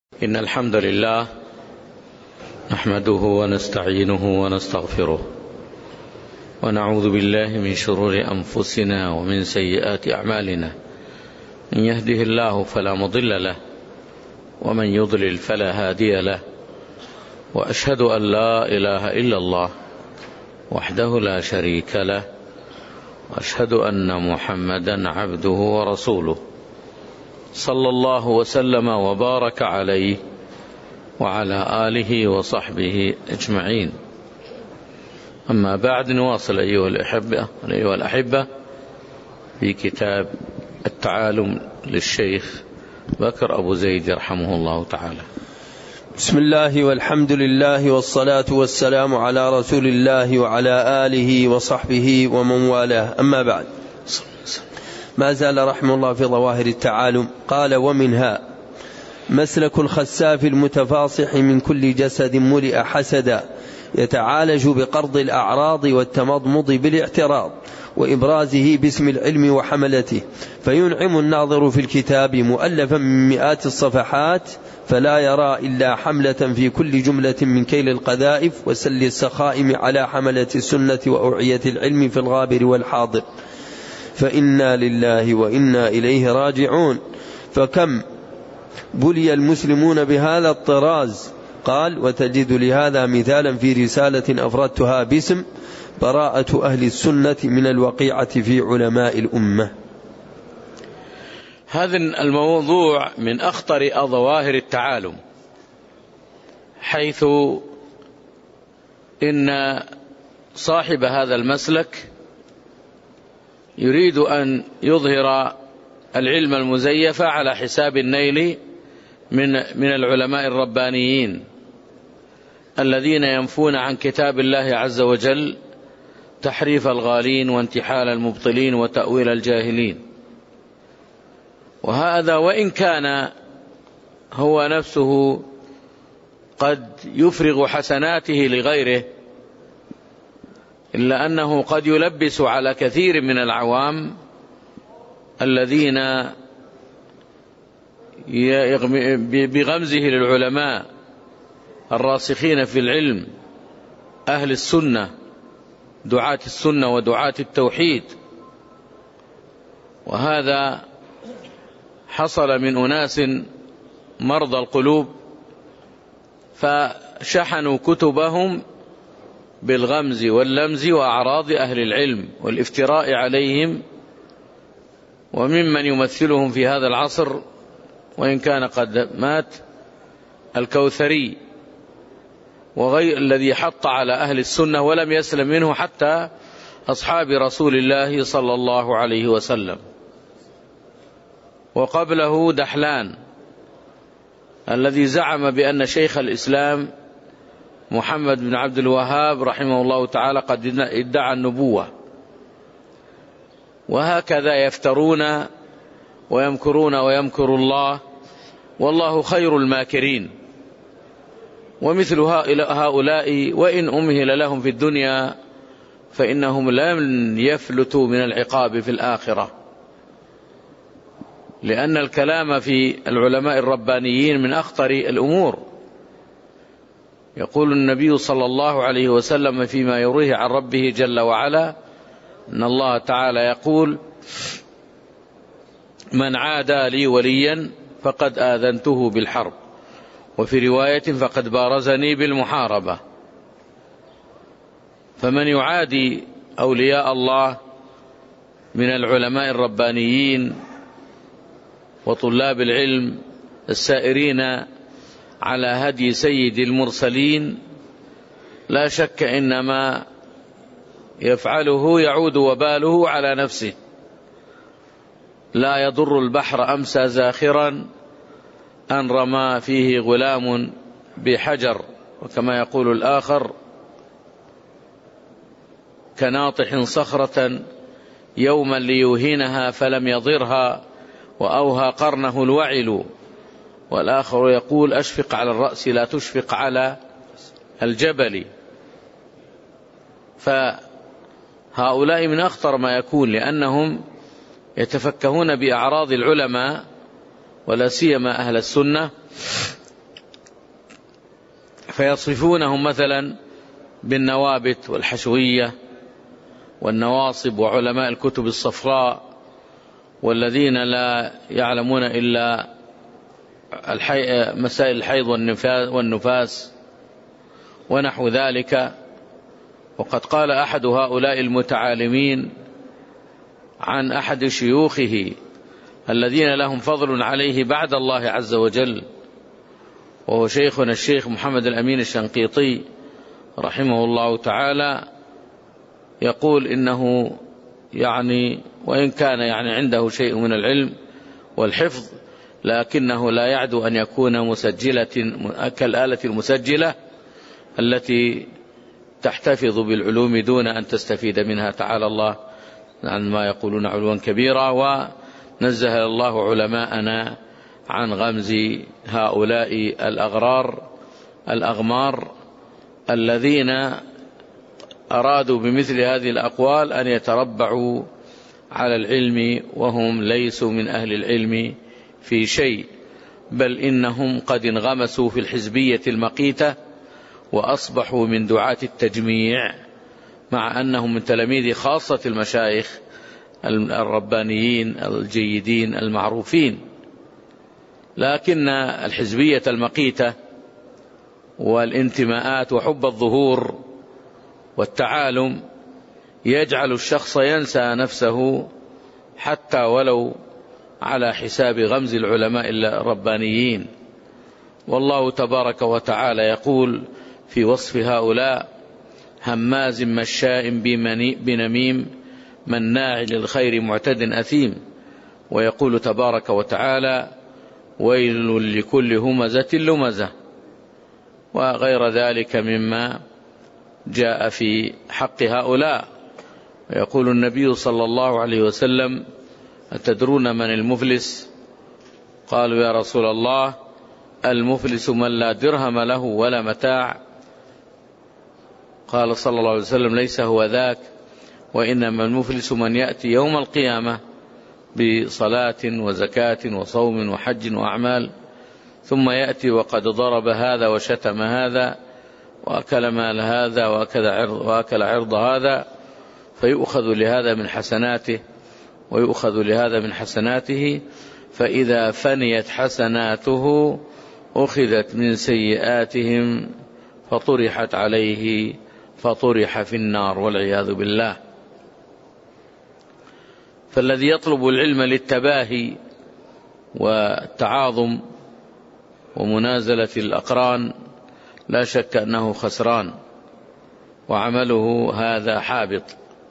إن الحمد لله نحمده ونستعينه ونستغفره ونعوذ بالله من شرور أنفسنا ومن سيئات أعمالنا. من يهده الله فلا مضل له ومن يضلل فلا هادي له، وأشهد أن لا إله إلا الله وحده لا شريك له، وأشهد أن محمدا عبده ورسوله صلى الله وسلم وبارك عليه وعلى آله وصحبه أجمعين. أما بعد، نواصل أيها الأحبة في كتاب التعالم للشيخ بكر أبو زيد رحمه الله تعالى. بسم الله والحمد لله والصلاة والسلام على رسول الله وعلى آله وصحبه ومن والاه، أما بعد. ما زال رحمه الله في ظواهر التعالم. قال: ومنها مسلك الخساف المتفاصح من كل جسد ملئ حسدا، يتعالج بقرض الأعراض والتمضمض بالاعتراض وإبرازه باسم العلم وحملته، فينعم الناظر في الكتاب مؤلفا من مئات الصفحات فلا يرى إلا حملة في كل جملة من كيل القذائف وسل السخائم على حملة السنة وأوعية العلم في الغابر والحاضر، فإنا لله وإنا إليه راجعون. فكم بلي المسلمون بهذا الطراز. قال: وتجد لهذا مثالا في رسالة أفردتها باسم براءة أهل السنة من الوقيعة في علماء الأمة. هذا الموضوع من أخطر ظواهر التعالم، حيث إن صاحب هذا المسلك يريد أن يظهر العلم المزيف على حساب النيل من العلماء الربانيين الذين ينفون عن كتاب الله عز وجل تحريف الغالين وانتحال المبطلين وتأويل الجاهلين. وهذا وإن كان هو نفسه قد يفرغ حسناته لغيره، إلا أنه قد يلبس على كثير من العوام الذين بغمزه للعلماء الراسخين في العلم أهل السنة، دعاة السنة ودعاة التوحيد. وهذا حصل من أناس مرضى القلوب فشحنوا كتبهم بالغمز واللمز وأعراض أهل العلم والافتراء عليهم، وممن يمثلهم في هذا العصر وإن كان قد مات الكوثري وغير الذي حط على أهل السنة ولم يسلم منه حتى أصحاب رسول الله صلى الله عليه وسلم. وقبله دحلان الذي زعم بأن شيخ الإسلام محمد بن عبد الوهاب رحمه الله تعالى قد ادعى النبوة. وهكذا يفترون ويمكرون ويمكر الله، والله خير الماكرين. ومثل هؤلاء وإن أمهل لهم في الدنيا فإنهم لن يفلتوا من العقاب في الآخرة، لأن الكلام في العلماء الربانيين من أخطر الأمور. يقول النبي صلى الله عليه وسلم فيما يرويه عن ربه جل وعلا إن الله تعالى يقول: من عادى لي وليا فقد آذنته بالحرب، وفي رواية فقد بارزني بالمحاربة. فمن يعادي أولياء الله من العلماء الربانيين وطلاب العلم السائرين على هدي سيد المرسلين، لا شك إنما يفعله يعود وباله على نفسه. لا يضر البحر أمسى زاخرا أن رمى فيه غلام بحجر، وكما يقول الآخر: كناطح صخرة يوما ليوهنها فلم يضرها وأوهى قرنه الوعل. والآخر يقول: أشفق على الرأس لا تشفق على الجبل. فهؤلاء من أخطر ما يكون، لأنهم يتفكهون بأعراض العلماء ولا سيما أهل السنة فيصفونهم مثلا بالنوابت والحشوية والنواصب وعلماء الكتب الصفراء والذين لا يعلمون إلا مسائل الحيض والنفاس ونحو ذلك. وقد قال أحد هؤلاء المتعالمين عن أحد شيوخه الذين لهم فضل عليه بعد الله عز وجل، وهو شيخنا الشيخ محمد الأمين الشنقيطي رحمه الله تعالى، يقول إنه وإن كان عنده شيء من العلم والحفظ لكنه لا يعدو أن يكون مسجلة كالآلة المسجلة التي تحتفظ بالعلوم دون أن تستفيد منها، تعالى الله عن ما يقولون علوا كبيرا. ونزه الله علماءنا عن غمز هؤلاء الأغمار الذين أرادوا بمثل هذه الأقوال أن يتربعوا على العلم وهم ليسوا من أهل العلم في شيء، بل إنهم قد انغمسوا في الحزبية المقيتة وأصبحوا من دعاة التجميع، مع أنهم من تلاميذ خاصة المشايخ الربانيين الجيدين المعروفين. لكن الحزبية المقيتة والانتماءات وحب الظهور والتعالم يجعل الشخص ينسى نفسه حتى ولو على حساب غمز العلماء الربانيين. والله تبارك وتعالى يقول في وصف هؤلاء: هماز مشاء بنميم مناع للخير معتد أثيم. ويقول تبارك وتعالى: ويل لكل همزة لمزة، وغير ذلك مما جاء في حق هؤلاء. ويقول النبي صلى الله عليه وسلم: أتدرون من المفلس؟ قالوا: يا رسول الله، المفلس من لا درهم له ولا متاع. قال صلى الله عليه وسلم: ليس هو ذاك، وإنما المفلس من يأتي يوم القيامة بصلاة وزكاة وصوم وحج وأعمال، ثم يأتي وقد ضرب هذا وشتم هذا وأكل مال هذا وأكل عرض هذا، فيؤخذ لهذا من حسناته ويؤخذ لهذا من حسناته، فإذا فنيت حسناته أخذت من سيئاتهم فطرحت عليه فطرح في النار والعياذ بالله. فالذي يطلب العلم للتباهي والتعاظم ومنازلة الأقران لا شك أنه خسران، وعمله هذا حابط،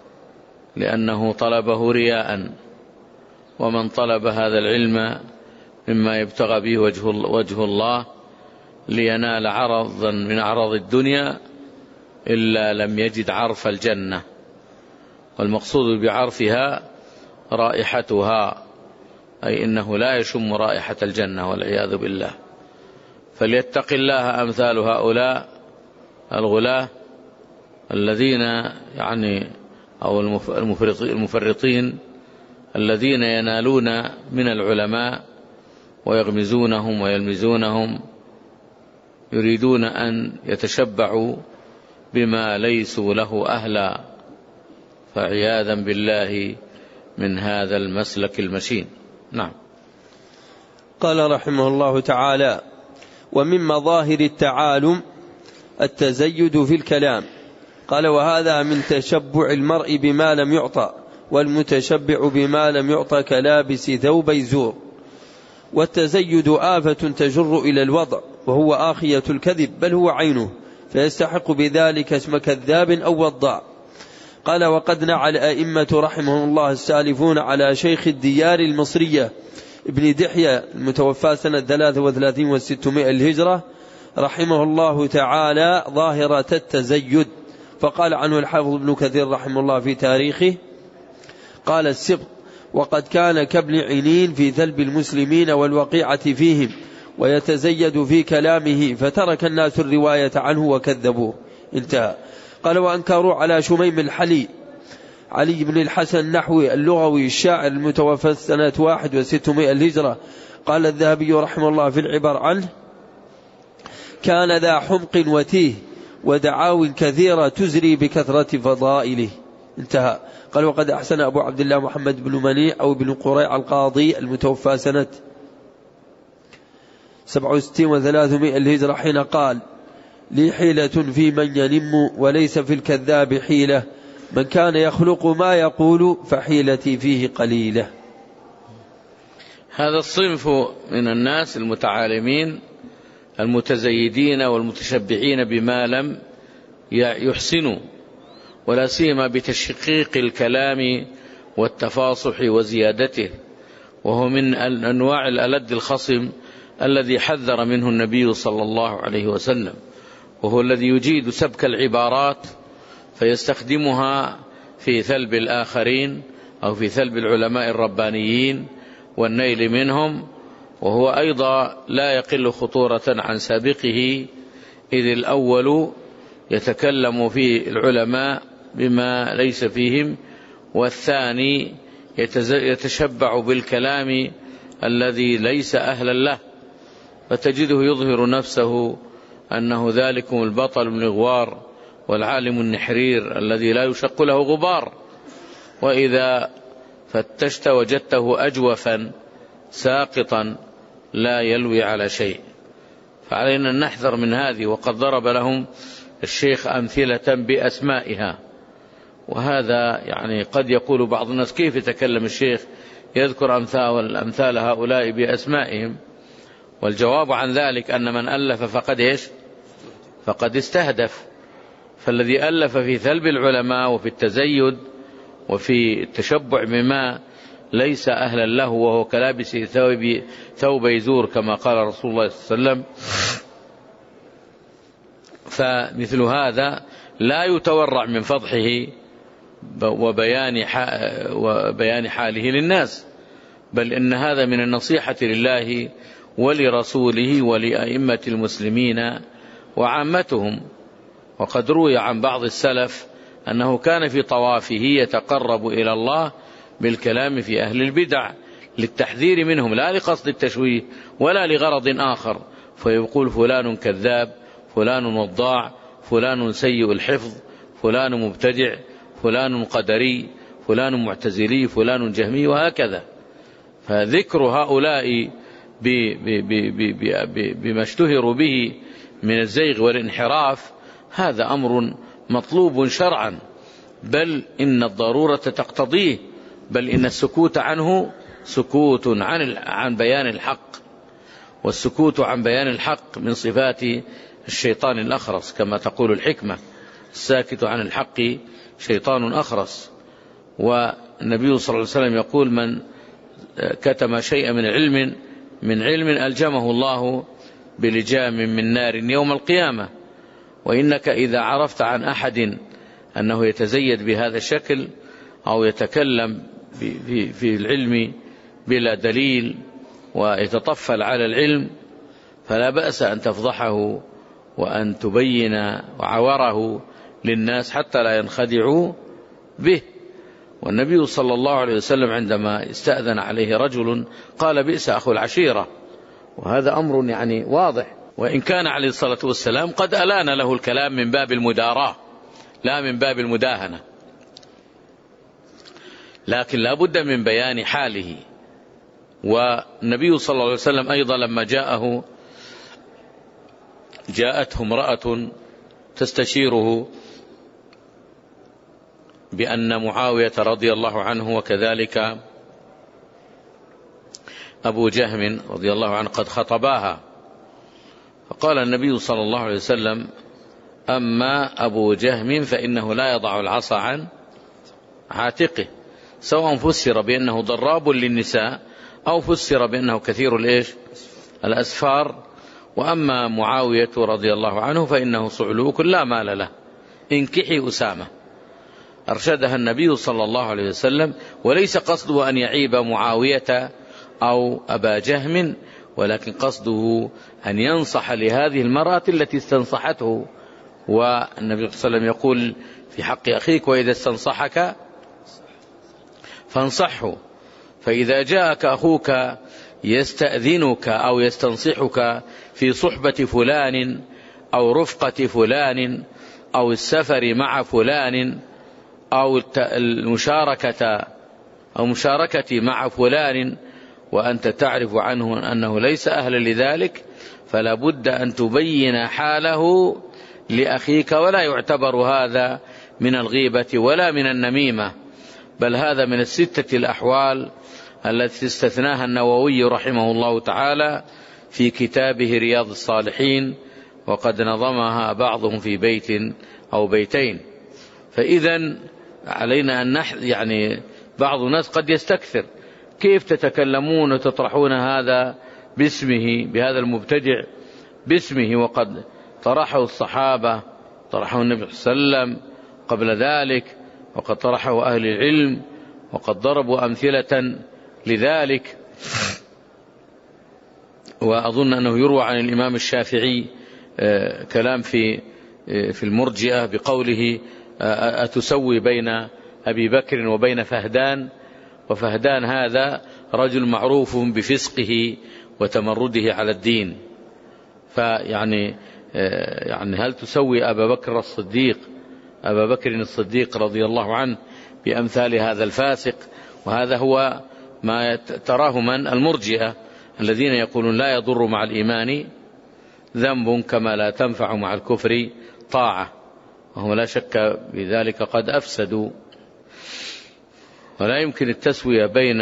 لأنه طلبه رياء. ومن طلب هذا العلم مما يبتغى به وجه الله لينال عرضا من أعراض الدنيا إلا لم يجد عرف الجنة، والمقصود بعرفها رائحتها، أي إنه لا يشم رائحة الجنة والعياذ بالله. فليتق الله أمثال هؤلاء الغلاة الذين أو المفرطين الذين ينالون من العلماء ويغمزونهم ويلمزونهم، يريدون أن يتشبعوا بما ليسوا له أهلا، فعياذا بالله من هذا المسلك المشين. نعم. قال رحمه الله تعالى: ومن مظاهر التعالم التزيد في الكلام. قال: وهذا من تشبع المرء بما لم يعطى، والمتشبع بما لم يعطى كلابس ثوبي زور. والتزيد آفة تجر إلى الوضع، وهو آخية الكذب، بل هو عينه، فيستحق بذلك اسم كذاب أو وضاع. قال: وقد نعى الأئمة رحمهم الله السالفون على شيخ الديار المصرية ابن دحية المتوفى سنة 33 و600 الهجرة رحمه الله تعالى ظاهرة التزيد. فقال عنه الحافظ ابن كثير رحمه الله في تاريخه: قال السبط: وقد كان كابن عينين في ثلب المسلمين والوقيعة فيهم، ويتزيد في كلامه، فترك الناس الرواية عنه وكذبوه. انتهى. قال: وأنكروا على شميم الحلي علي بن الحسن النحوي اللغوي الشاعر المتوفى سنة 61 الهجرة. قال الذهبي رحمه الله في العبر عنه: كان ذا حمق وتيه ودعاوي كثيرة تزري بكثرة فضائله. انتهى. قال وقد أحسن أبو عبد الله محمد بن منيع أو بن قريع القاضي المتوفى سنة 67 و300 الهجرة حين قال لي حيلة في من ينم وليس في الكذاب حيلة، من كان يخلق ما يقول فحيلتي فيه قليلة. هذا الصنف من الناس المتعالمين المتزيدين والمتشبعين بما لم يحسنوا، ولا سيما بتشقيق الكلام والتفاصح وزيادته، وهو من أنواع الألد الخصم الذي حذر منه النبي صلى الله عليه وسلم، وهو الذي يجيد سبك العبارات فيستخدمها في ثلب الآخرين أو في ثلب العلماء الربانيين والنيل منهم، وهو أيضا لا يقل خطورة عن سابقه، إذ الأول يتكلم في العلماء بما ليس فيهم، والثاني يتشبع بالكلام الذي ليس أهلا له، فتجده يظهر نفسه أنه ذلكم البطل المغوار والعالم النحرير الذي لا يشق له غبار، وإذا فتشت وجدته أجوفا ساقطا لا يلوي على شيء. فعلينا أن نحذر من هذه. وقد ضرب لهم الشيخ أمثلة بأسمائها، وهذا يعني قد يقول بعض الناس كيف يتكلم الشيخ يذكر أمثال هؤلاء بأسمائهم، والجواب عن ذلك أن من ألف فقد استهدف. فالذي ألف في ثلب العلماء وفي التزيد وفي التشبع بما ليس أهلا له، وهو كلابس ثوب يزور كما قال رسول الله صلى الله عليه وسلم، فمثل هذا لا يتورع من فضحه وبيان حاله للناس، بل إن هذا من النصيحة لله ولرسوله ولأئمة المسلمين وعامتهم. وقد روي عن بعض السلف أنه كان في طوافه يتقرب إلى الله بالكلام في أهل البدع للتحذير منهم، لا لقصد التشويه ولا لغرض آخر، فيقول فلان كذاب، فلان وضاع، فلان سيء الحفظ، فلان مبتدع، فلان قدري، فلان معتزلي، فلان جهمي، وهكذا. فذكر هؤلاء بما اشتهروا به من الزيغ والانحراف هذا أمر مطلوب شرعا، بل إن الضرورة تقتضيه، بل إن السكوت عنه سكوت عن بيان الحق، والسكوت عن بيان الحق من صفات الشيطان الأخرس، كما تقول الحكمة: الساكت عن الحق شيطان أخرس. والنبي صلى الله عليه وسلم يقول: من كتم شيئا من علم ألجمه الله بلجام من نار يوم القيامة. وإنك إذا عرفت عن أحد أنه يتزيد بهذا الشكل أو يتكلم في العلم بلا دليل ويتطفل على العلم، فلا بأس أن تفضحه وأن تبين عوره للناس حتى لا ينخدعوا به. والنبي صلى الله عليه وسلم عندما استأذن عليه رجل قال: بئس أخو العشيرة، وهذا أمر يعني واضح. وإن كان عليه الصلاة والسلام قد ألان له الكلام من باب المداراة لا من باب المداهنة، لكن لا بد من بيان حاله. والنبي صلى الله عليه وسلم أيضا لما جاءته امرأة تستشيره بأن معاوية رضي الله عنه وكذلك أبو جهم رضي الله عنه قد خطباها، فقال النبي صلى الله عليه وسلم: أما أبو جهم فإنه لا يضع العصا عن عاتقه، سواء فسر بأنه ضراب للنساء أو فسر بأنه كثير الأسفار. وأما معاوية رضي الله عنه فإنه صعلوك لا مال له، انكحي أسامة. أرشدها النبي صلى الله عليه وسلم، وليس قصده أن يعيب معاوية أو أبا جهم، ولكن قصده أن ينصح لهذه المرأة التي استنصحته. والنبي صلى الله عليه وسلم يقول في حق أخيك: وإذا استنصحك فانصحه. فإذا جاءك أخوك يستأذنك أو يستنصحك في صحبة فلان أو رفقة فلان أو السفر مع فلان أو المشاركة مع فلان وأنت تعرف عنه أنه ليس أهلا لذلك، فلا بد أن تبين حاله لأخيك، ولا يعتبر هذا من الغيبة ولا من النميمة، بل هذا من الستة الأحوال التي استثناها النووي رحمه الله تعالى في كتابه رياض الصالحين، وقد نظمها بعضهم في بيت أو بيتين. فإذا علينا أن يعني بعض الناس قد يستكثر، كيف تتكلمون وتطرحون هذا باسمه، بهذا المبتدع باسمه، وقد طرحه الصحابة، طرحه النبي صلى الله عليه وسلم قبل ذلك، وقد طرحه أهل العلم، وقد ضربوا أمثلة لذلك. وأظن أنه يروى عن الإمام الشافعي كلام في المرجئة بقوله أتسوي بين أبي بكر وبين فهدان، وفهدان هذا رجل معروف بفسقه وتمرده على الدين، فيعني هل تسوي أبا بكر الصديق رضي الله عنه بأمثال هذا الفاسق؟ وهذا هو ما تراه من المرجئة الذين يقولون لا يضر مع الإيمان ذنب كما لا تنفع مع الكفر طاعة، وهم لا شك بذلك قد أفسدوا. ولا يمكن التسوية بين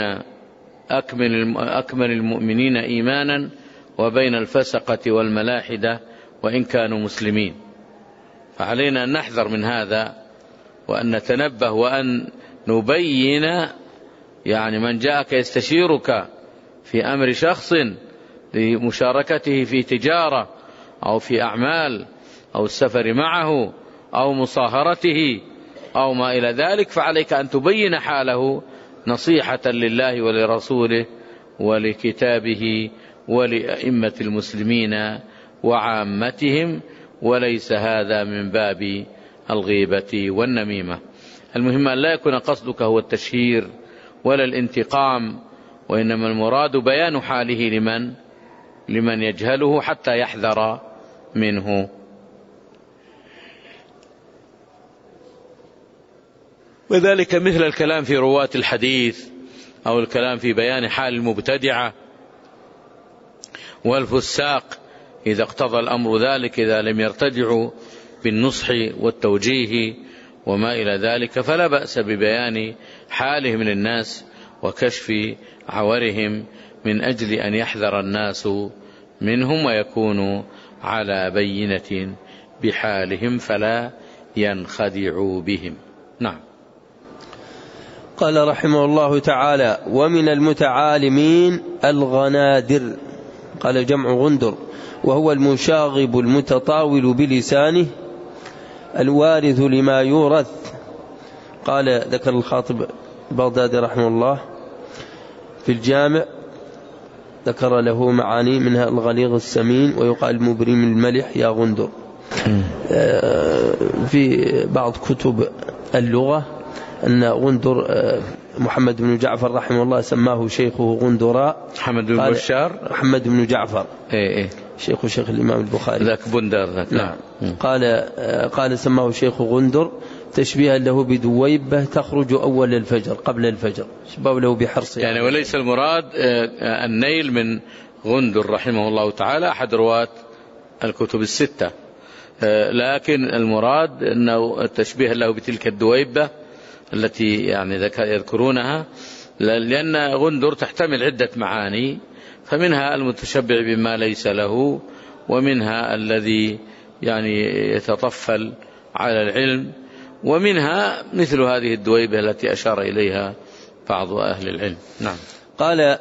أكمل المؤمنين إيمانا وبين الفسقة والملاحدة وإن كانوا مسلمين. فعلينا أن نحذر من هذا، وأن نتنبه، وأن نبين يعني من جاءك يستشيرك في أمر شخص لمشاركته في تجارة أو في أعمال أو السفر معه أو مصاهرته أو ما إلى ذلك، فعليك أن تبين حاله نصيحة لله ولرسوله ولكتابه ولأئمة المسلمين وعامتهم، وليس هذا من باب الغيبة والنميمة. المهم أن لا يكون قصدك هو التشهير ولا الانتقام، وإنما المراد بيان حاله لمن يجهله حتى يحذر منه. وذلك مثل الكلام في رواة الحديث، أو الكلام في بيان حال المبتدعة والفساق إذا اقتضى الأمر ذلك، إذا لم يرتدعوا بالنصح والتوجيه وما إلى ذلك، فلا بأس ببيان حالهم للناس وكشف عورهم من أجل أن يحذر الناس منهم ويكونوا على بينة بحالهم فلا ينخدعوا بهم. نعم. قال رحمه الله تعالى: ومن المتعالمين الغنادر، قال جمع غندر، وهو المشاغب المتطاول بلسانه الوارث لما يورث. قال ذكر الخاطب البغدادي رحمه الله في الجامع، ذكر له معاني منها الغليظ السمين، ويقال المبرم الملح يا غندر. في بعض كتب اللغة أن غندر محمد بن جعفر رحمه الله سماه شيخه غندراء. محمد بن بشار، محمد بن جعفر شيخ الإمام البخاري، ذاك بندر ذاك. نعم. قال سماه شيخ غندر تشبيها له بدويبة تخرج أول الفجر قبل الفجر، شباب له بحرص يعني. وليس المراد النيل من غندر رحمه الله تعالى أحد رواة الكتب الستة، لكن المراد أنه التشبيه له بتلك الدويبة التي يعني يذكرونها، لأن غندر تحتمل عدة معاني، فمنها المتشبع بما ليس له، ومنها الذي يعني يتطفل على العلم، ومنها مثل هذه الدويبة التي أشار إليها بعض أهل العلم. نعم. قال: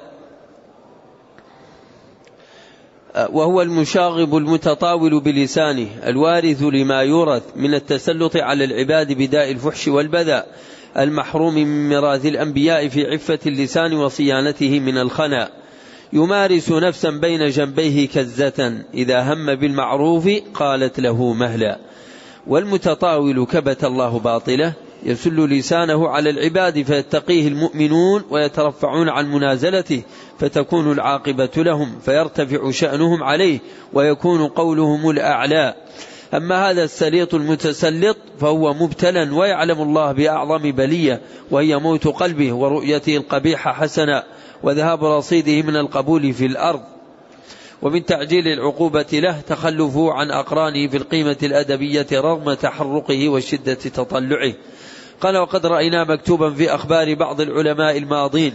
وهو المشاغب المتطاول بلسانه الوارث لما يورث من التسلط على العباد بداء الفحش والبذاء، المحروم من ميراث الأنبياء في عفة اللسان وصيانته من الخنا، يمارس نفسا بين جنبيه كزة، إذا هم بالمعروف قالت له مهلا. والمتطاول كبت الله باطله يسل لسانه على العباد فيتقيه المؤمنون ويترفعون عن منازلته فتكون العاقبة لهم فيرتفع شأنهم عليه ويكون قولهم الأعلى. أما هذا السليط المتسلط فهو مبتلى ويعلم الله بأعظم بلية وهي موت قلبه ورؤيته القبيح حسنا وذهاب رصيده من القبول في الأرض. ومن تعجيل العقوبة له تخلفه عن أقرانه في القيمة الأدبية رغم تحرقه وشدة تطلعه. قال وقد رأينا مكتوبا في أخبار بعض العلماء الماضين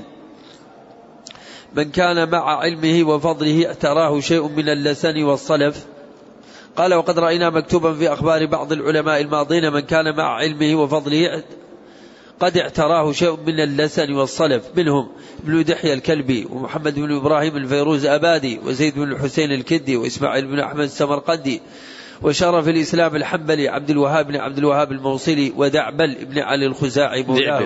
من كان مع علمه وفضله اعتراه شيء من اللسن والصلف. قال وقد رأينا مكتوبا في أخبار بعض العلماء الماضين من كان مع علمه وفضله قد اعتراه شيء من اللسن والصلف، منهم ابن دحية الكلبي ومحمد بن إبراهيم الفيروز أبادي وزيد بن الحسين الكدي وإسماعيل بن أحمد السمرقندي وشرف الإسلام الحنبلي عبد الوهاب بن عبد الوهاب الموصلي ودعبل بن علي الخزاعي مولاه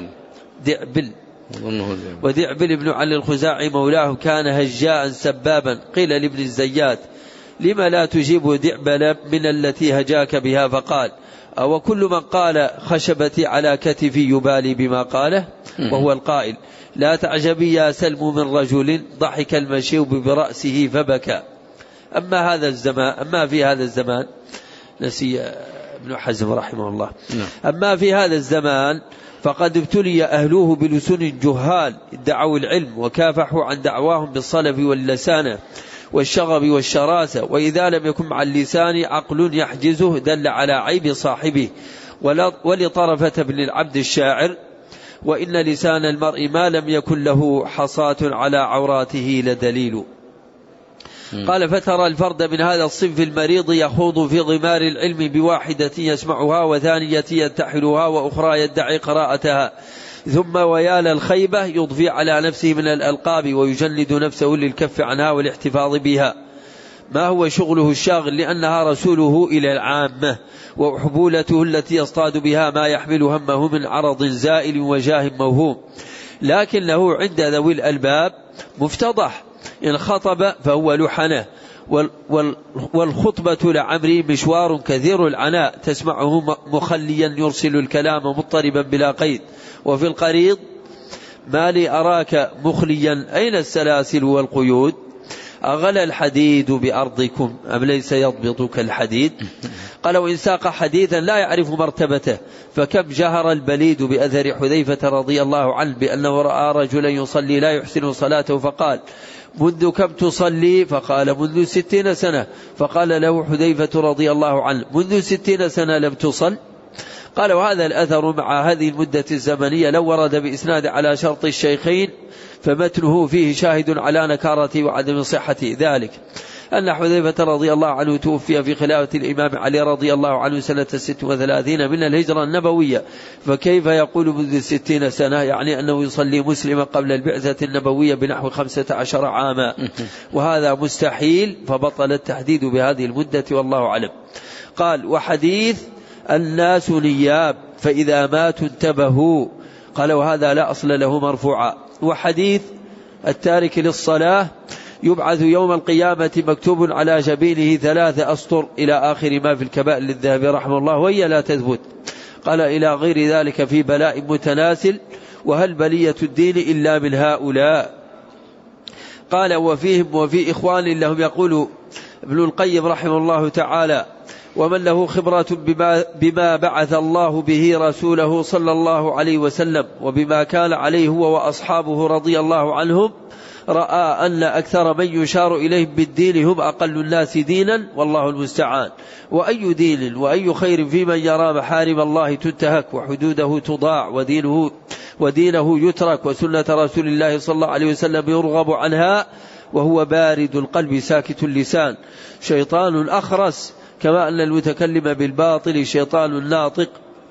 ودعبل بن علي الخزاعي مولاه كان هجاء سبابا. قيل لابن الزيات لما لا تجيب دعبل من التي هجاك بها؟ فقال أو كل من قال خشبتي على كتفي يبالي بما قاله؟ وهو القائل لا تعجبي يا سلم من رجل ضحك المشيب برأسه فبكى. أما في هذا الزمان نسي ابن حزم رحمه الله. أما في هذا الزمان فقد ابتلي أهلوه بلسن جهال ادعوا العلم وكافحوا عن دعواهم بالصلف واللسانة والشغب والشراسة، وإذا لم يكن مع اللسان عقل يحجزه دل على عيب صاحبه. ولطرفة بن العبد الشاعر وإن لسان المرء ما لم يكن له حصاة على عوراته لدليل. قال فترى الفرد من هذا الصنف المريض يخوض في ضمار العلم بواحدة يسمعها وثانية ينتحلها وأخرى يدعي قراءتها، ثم ويال الخيبة يضفي على نفسه من الألقاب ويجلد نفسه للكف عنها والاحتفاظ بها ما هو شغله الشاغل لأنها رسوله إلى العامة وحبولته التي يصطاد بها ما يحمل همه من عرض زائل وجاه موهوم، لكنه عند ذوي الألباب مفتضح إن خطب فهو لحنه والخطبة لعمري مشوار كثير العناء تسمعه مخليا يرسل الكلام مضطربا بلا قيد. وفي القريض ما لي أراك مخليا أين السلاسل والقيود؟ أغلى الحديد بأرضكم أم ليس يضبط كالحديد؟ قال وإن ساق حديثا لا يعرف مرتبته فكم جهر البليد بأثر حذيفة رضي الله عنه بأنه رأى رجلا يصلي لا يحسن صلاته فقال منذ كم تصلي؟ فقال منذ 60 سنة. فقال له حذيفة رضي الله عنه منذ 60 سنة لم تصل؟ قال وهذا الأثر مع هذه المدة الزمنية لو ورد بإسناد على شرط الشيخين فمتنه فيه شاهد على نكارته وعدم صحة ذلك أن حذيفة رضي الله عنه توفي في خلافة الإمام علي رضي الله عنه سنة 36 من الهجرة النبوية، فكيف يقول منذ 60 سنة؟ يعني أنه يصلي مسلما قبل البعثة النبوية بنحو 15 عاما، وهذا مستحيل فبطل التحديد بهذه المدة والله أعلم. قال وحديث الناس نياب فإذا ماتوا انتبهوا، قال وهذا لا أصل له مرفوعا. وحديث التارك للصلاة يبعث يوم القيامة مكتوب على جبينه 3 أسطر إلى آخر ما في الكبائر للذهبي رحمه الله وهي لا تثبت. قال إلى غير ذلك في بلاء متناسل وهل بلية الدين إلا من هؤلاء؟ قال وفيهم وفي إخوان لهم يقول ابن القيم رحمه الله تعالى ومن له خبرة بما بعث الله به رسوله صلى الله عليه وسلم وبما كان عليه هو وأصحابه رضي الله عنهم رأى أن أكثر من يشار إليهم بالدين هم أقل الناس دينا والله المستعان. وأي دين وأي خير في من يرى محارم الله تنتهك وحدوده تضاع ودينه يترك وسنة رسول الله صلى الله عليه وسلم يرغب عنها وهو بارد القلب ساكت اللسان شيطان أخرس كما أن المتكلم بالباطل شيطان ناطق.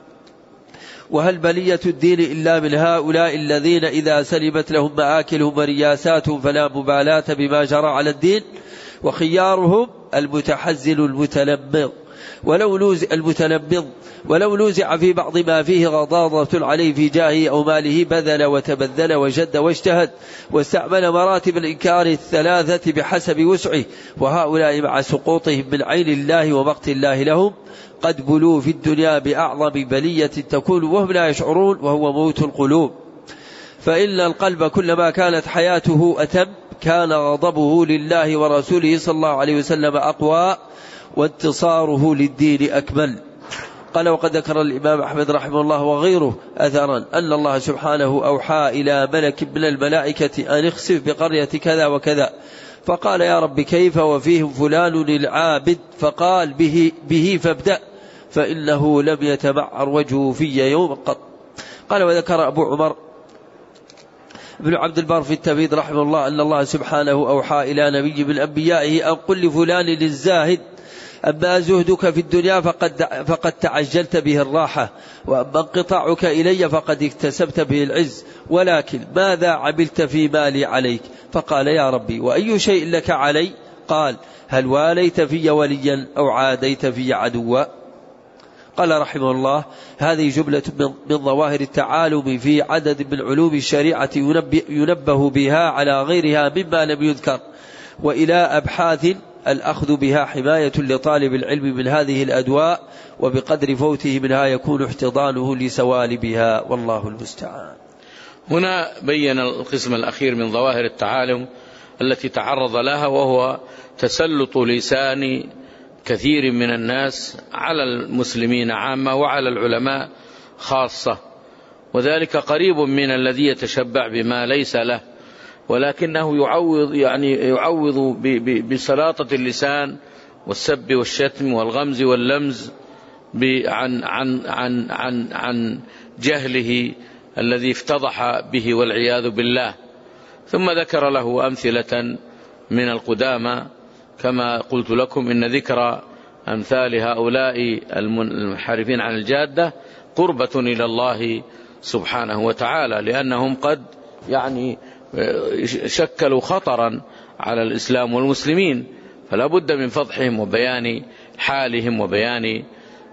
وهل بلية الدين إلا من هؤلاء الذين إذا سلمت لهم مآكلهم ورياساتهم فلا مبالاة بما جرى على الدين؟ وخيارهم المتحزن المتلمغ ولو نوزع في بعض ما فيه غضاضة عليه في جاهه أو ماله بذل وتبذل وجد واجتهد واستعمل مراتب الإنكار الثلاثة بحسب وسعه. وهؤلاء مع سقوطهم من عين الله ومقت الله لهم قد بلوا في الدنيا بأعظم بلية تكون وهم لا يشعرون، وهو موت القلوب. فإن القلب كلما كانت حياته أتم كان غضبه لله ورسوله صلى الله عليه وسلم أقوى وانتصاره للدين أكمل. قال: وقد ذكر الإمام أحمد رحمه الله وغيره أثرا أن الله سبحانه أوحى إلى ملك من الملائكة أن اخسف بقرية كذا وكذا، فقال: يا رب كيف وفيهم فلان العابد؟ فقال: به فابدأ، فإنه لم يتبعر وجهه في يوم قط. قال: وذكر أبو عمر ابن عبد البر في التمهيد رحمه الله أن الله سبحانه أوحى إلى نبي من أنبيائه أن قل لفلان الزاهد: أما زهدك في الدنيا فقد تعجلت به الراحة، وأما انقطاعك إلي فقد اكتسبت به العز، ولكن ماذا عملت في مالي عليك؟ فقال: يا ربي وأي شيء لك علي؟ قال: هل واليت في وليا أو عاديت في عدوا؟ قال رحمه الله: هذه جملة من ظواهر التعالم في عدد من علوم الشريعة ينبه بها على غيرها مما لم يذكر، وإلى أبحاث الأخذ بها حماية لطالب العلم من هذه الأدواء، وبقدر فوته منها يكون احتضانه لسوالبها، والله المستعان. هنا بين القسم الأخير من ظواهر التعالم التي تعرض لها، وهو تسلط لسان كثير من الناس على المسلمين عامة وعلى العلماء خاصة، وذلك قريب من الذي يتشبع بما ليس له، ولكنه يعوض بسلاطة اللسان والسب والشتم والغمز واللمز عن جهله الذي افتضح به والعياذ بالله. ثم ذكر له أمثلة من القدامى، كما قلت لكم إن ذكر أمثال هؤلاء المنحرفين عن الجادة قربة إلى الله سبحانه وتعالى، لأنهم قد شكلوا خطرا على الإسلام والمسلمين، فلا بد من فضحهم وبيان حالهم وبيان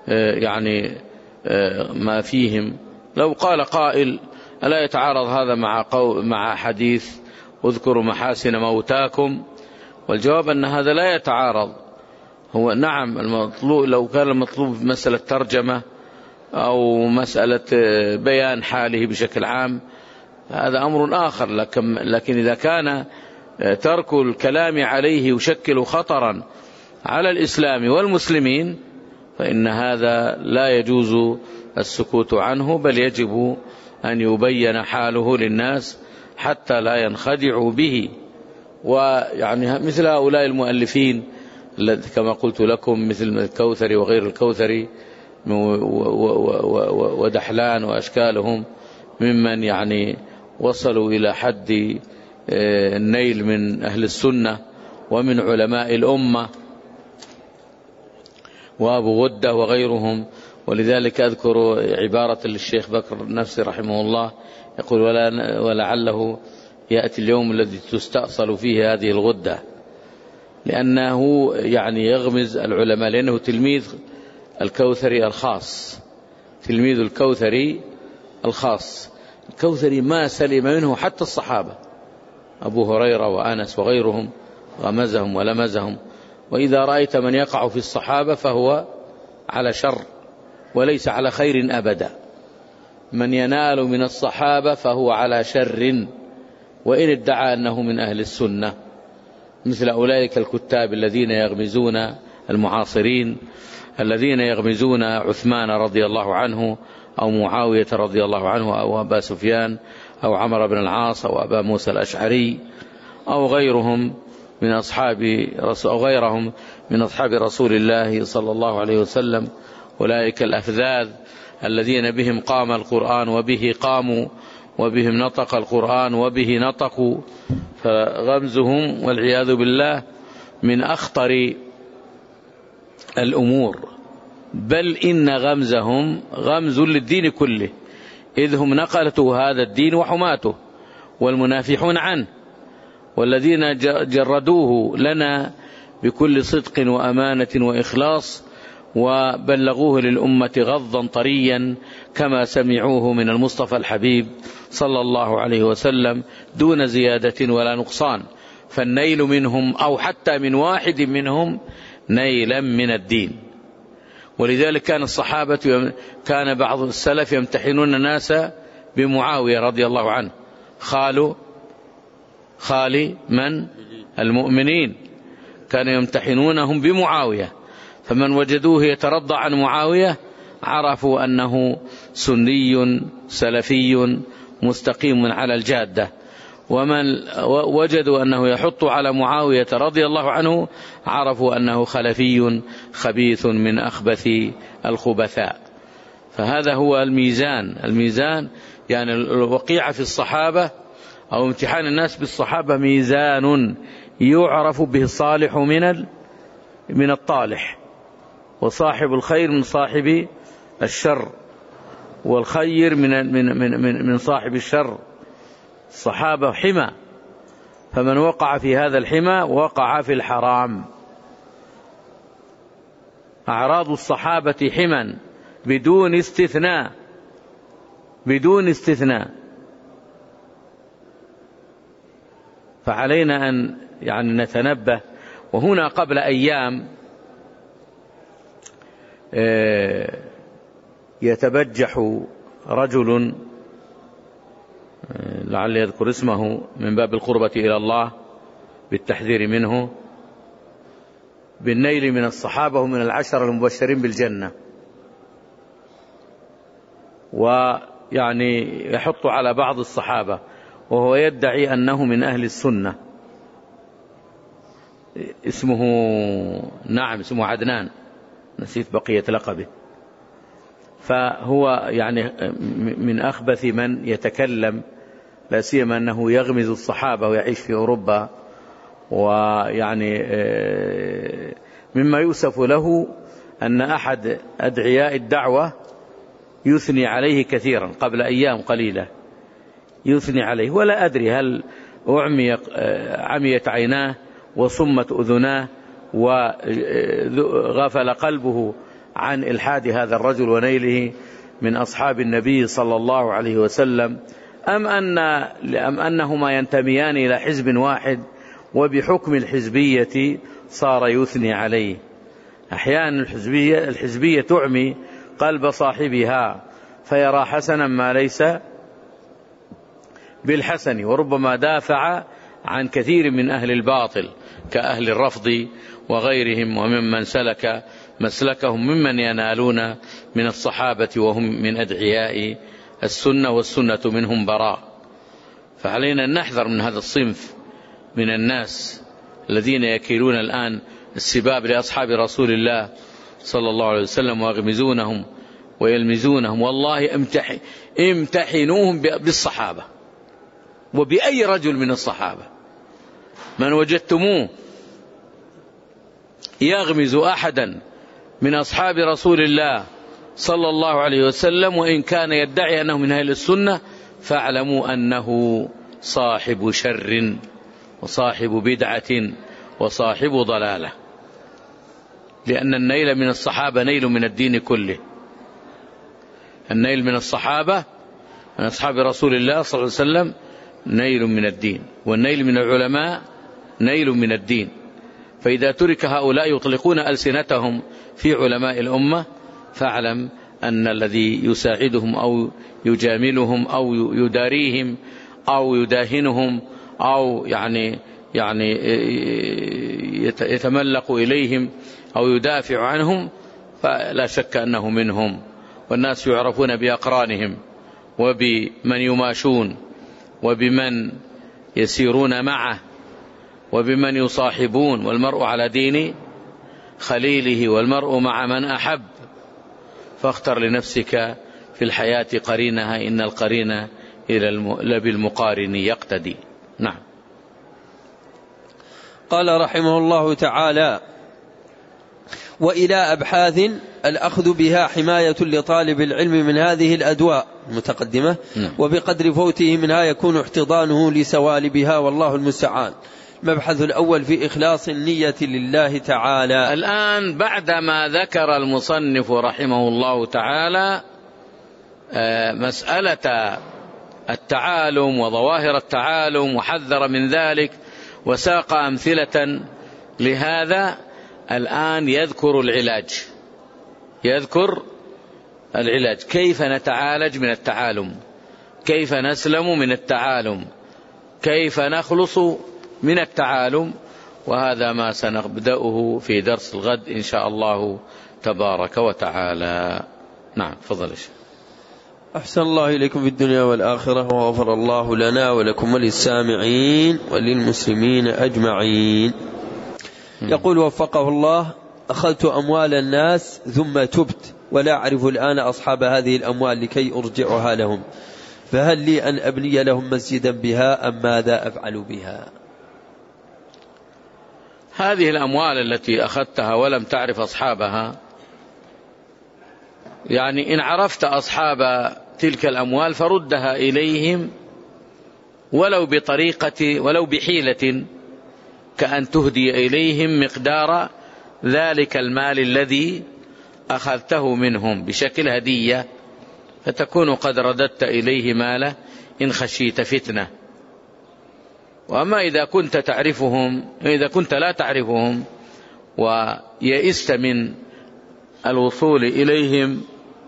ما فيهم. لو قال قائل: ألا يتعارض هذا مع حديث اذكروا محاسن موتاكم؟ والجواب أن هذا لا يتعارض. هو نعم المطلوب، لو كان المطلوب مسألة ترجمة أو مسألة بيان حاله بشكل عام هذا أمر آخر، لكن إذا كان ترك الكلام عليه يشكل خطرا على الإسلام والمسلمين فإن هذا لا يجوز السكوت عنه، بل يجب أن يبين حاله للناس حتى لا ينخدعوا به. مثل هؤلاء المؤلفين كما قلت لكم، مثل الكوثري وغير الكوثري ودحلان وأشكالهم، ممن وصلوا إلى حد النيل من أهل السنة ومن علماء الأمة، وأبو غدة وغيرهم. ولذلك أذكر عبارة للشيخ بكر النفسي رحمه الله يقول: ولعله يأتي اليوم الذي تستأصل فيه هذه الغدة، لأنه يغمز العلماء، لأنه تلميذ الكوثري الخاص، تلميذ الكوثري الخاص. الكوثري ما سلم منه حتى الصحابة، أبو هريرة وأنس وغيرهم غمزهم ولمزهم. وإذا رأيت من يقع في الصحابة فهو على شر وليس على خير أبدا، من ينال من الصحابة فهو على شر وإن ادعى أنه من أهل السنة، مثل أولئك الكتاب الذين يغمزون المعاصرين، الذين يغمزون عثمان رضي الله عنه أو معاوية رضي الله عنه أو أبا سفيان أو عمرو بن العاص أو أبا موسى الأشعري أو غيرهم من أصحاب رسول الله صلى الله عليه وسلم. أولئك الأفذاذ الذين بهم قام القرآن وبه قاموا وبهم نطق القرآن وبه نطقوا، فغمزهم والعياذ بالله من أخطر الأمور، بل إن غمزهم غمز للدين كله، إذ هم نقلة هذا الدين وحماته والمنافحون عنه، والذين جردوه لنا بكل صدق وأمانة وإخلاص وبلغوه للأمة غضا طريا كما سمعوه من المصطفى الحبيب صلى الله عليه وسلم دون زيادة ولا نقصان. فالنيل منهم أو حتى من واحد منهم نيلا من الدين. ولذلك كان الصحابة كان بعض السلف يمتحنون الناس بمعاوية رضي الله عنه، خالي من المؤمنين، كانوا يمتحنونهم بمعاوية، فمن وجدوه يترضى عن معاوية عرفوا أنه سني سلفي مستقيم على الجادة، ومن وجدوا أنه يحط على معاوية رضي الله عنه عرفوا أنه خلفي خبيث من أخبث الخبثاء. فهذا هو الميزان يعني الوقيعة في الصحابة أو امتحان الناس بالصحابة ميزان يعرف به الصالح من الطالح، وصاحب الخير من صاحب الشر، والخير من صاحب الشر. الصحابة حمى، فمن وقع في هذا الحمى وقع في الحرام. أعراض الصحابة حمى بدون استثناء. فعلينا أن يعني نتنبه. وهنا قبل أيام يتبجح رجل لعل يذكر اسمه من باب القربة إلى الله بالتحذير منه بالنيل من الصحابة ومن العشر المبشرين بالجنة، ويعني يحط على بعض الصحابة وهو يدعي أنه من أهل السنة. اسمه عدنان، نسيت بقية لقبه. فهو يعني من أخبث من يتكلم، لا سيما أنه يغمز الصحابة ويعيش في أوروبا، ويعني مما يؤسف له أن أحد أدعياء الدعوة يثني عليه كثيرا قبل أيام قليلة، يثني عليه، ولا أدري هل عميت عيناه وصمت أذناه وغفل قلبه عن إلحاد هذا الرجل ونيله من أصحاب النبي صلى الله عليه وسلم، أم أنهما ينتميان إلى حزب واحد وبحكم الحزبية صار يثني عليه. أحيانا الحزبية تعمي قلب صاحبها فيرى حسنا ما ليس بالحسن، وربما دافع عن كثير من أهل الباطل كأهل الرفض وغيرهم وممن سلك مسلكهم ممن ينالون من الصحابة وهم من أدعياء السنة والسنة منهم براء. فعلينا أن نحذر من هذا الصنف من الناس الذين يكيلون الآن السباب لأصحاب رسول الله صلى الله عليه وسلم ويغمزونهم ويلمزونهم. والله امتحنوهم بالصحابة وبأي رجل من الصحابة، من وجدتموه يغمز أحدا من أصحاب رسول الله صلى الله عليه وسلم وإن كان يدعي أنه من أهل السنة فاعلموا أنه صاحب شر وصاحب بدعة وصاحب ضلالة، لأن النيل من الصحابة نيل من الدين كله. النيل من الصحابة من أصحاب رسول الله صلى الله عليه وسلم نيل من الدين، والنيل من العلماء نيل من الدين. فإذا ترك هؤلاء يطلقون ألسنتهم في علماء الأمة فاعلم أن الذي يساعدهم أو يجاملهم أو يداريهم أو يداهنهم أو يعني يتملق إليهم أو يدافع عنهم فلا شك أنه منهم. والناس يعرفون بأقرانهم وبمن يماشون وبمن يسيرون معه وبمن يصاحبون، والمرء على دين خليله والمرء مع من أحب، فاختر لنفسك في الحياة قرينها إن القرين بالمقارن يقتدي. نعم. قال رحمه الله تعالى: وإلى أبحاث الأخذ بها حماية لطالب العلم من هذه الأدواء المتقدمة، وبقدر فوته منها يكون احتضانه لسوالبها والله المستعان. المبحث الأول في إخلاص النية لله تعالى. الآن بعدما ذكر المصنف رحمه الله تعالى مسألة التعالم وظواهر التعالم وحذر من ذلك وساق أمثلة لهذا، الآن يذكر العلاج كيف نتعالج من التعالم، كيف نسلم من التعالم، كيف نخلص من التعالم. وهذا ما سنبدأه في درس الغد إن شاء الله تبارك وتعالى. نعم فضل الشيخ. أحسن الله إليكم في الدنيا والآخرة، وغفر الله لنا ولكم وللسامعين وللمسلمين أجمعين. يقول وفقه الله: أخذت أموال الناس ثم تبت ولا أعرف الآن أصحاب هذه الأموال لكي أرجعها لهم، فهل لي أن أبني لهم مسجدا بها أم ماذا أفعل بها؟ هذه الأموال التي أخذتها ولم تعرف أصحابها، يعني إن عرفت أصحاب تلك الأموال فردها إليهم ولو بحيلة، كأن تهدي إليهم مقدار ذلك المال الذي أخذته منهم بشكل هدية، فتكون قد رددت إليه ماله إن خشيت فتنة. وأما إذا كنت لا تعرفهم ويئست من الوصول إليهم،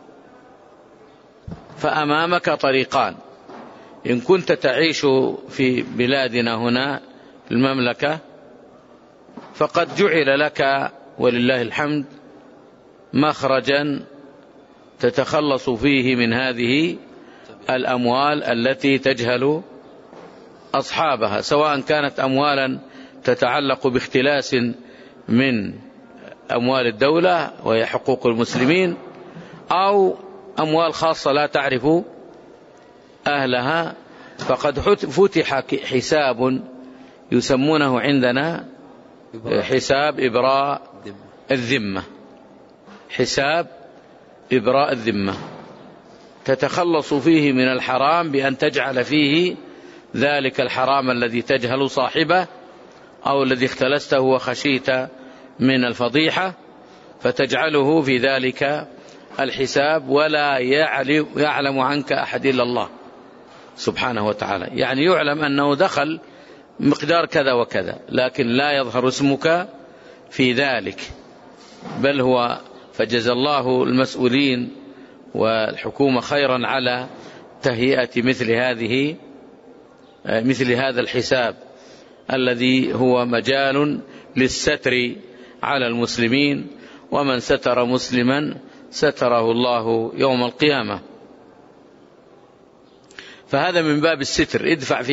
فأمامك طريقان. إن كنت تعيش في بلادنا هنا في المملكة فقد جعل لك ولله الحمد مخرجا تتخلص فيه من هذه الأموال التي تجهل أصحابها، سواء كانت أموالا تتعلق باختلاس من أموال الدولة وهي حقوق المسلمين، أو أموال خاصة لا تعرف أهلها. فقد فتح حساب يسمونه عندنا حساب إبراء الذمة، حساب إبراء الذمة، تتخلص فيه من الحرام بأن تجعل فيه ذلك الحرام الذي تجهل صاحبه أو الذي اختلسته وخشيت من الفضيحة، فتجعله في ذلك الحساب ولا يعلم عنك أحد إلا الله سبحانه وتعالى. يعني يعلم أنه دخل مقدار كذا وكذا، لكن لا يظهر اسمك في ذلك، بل هو فجزى الله المسؤولين والحكومة خيرا على تهيئة مثل هذا الحساب الذي هو مجال للستر على المسلمين، ومن ستر مسلما ستره الله يوم القيامة. فهذا من باب الستر. ادفع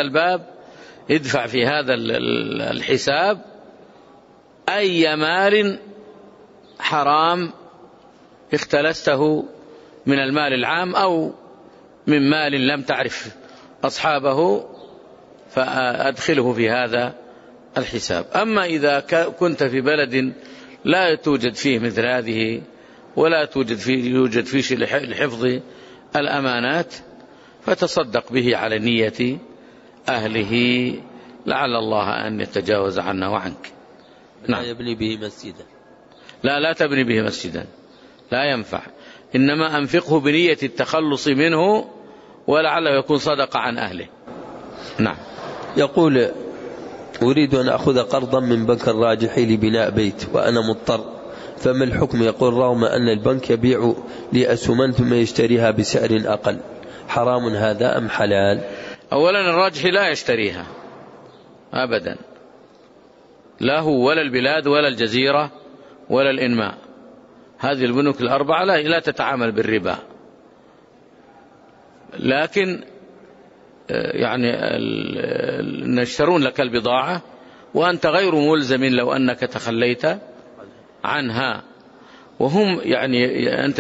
في هذا الحساب أي مال حرام اختلسته من المال العام أو من مال لم تعرف أصحابه، فأدخله في هذا الحساب. أما إذا كنت في بلد لا توجد فيه مثل هذه ولا يوجد فيه شيء لحفظ الأمانات، فتصدق به على نية أهله لعل الله أن يتجاوز عنا وعنك. لا يبني به مسجدا، لا تبني به مسجدا، لا ينفع، إنما أنفقه بنية التخلص منه ولعله يكون صدق عن أهله. نعم. يقول أريد أن أخذ قرضا من بنك الراجحي لبناء بيت وأنا مضطر، فما الحكم؟ يقول رغم أن البنك يبيع لي أسهما ثم يشتريها بسعر أقل، حرام هذا أم حلال؟ أولا الراجحي لا يشتريها أبدا، لا هو ولا البلاد ولا الجزيرة ولا الإنماء. هذه البنوك الأربعة لا تتعامل بالربا، لكن يعني يشترون لك البضاعة وأنت غير ملزم لو أنك تخليت عنها، وهم يعني أنت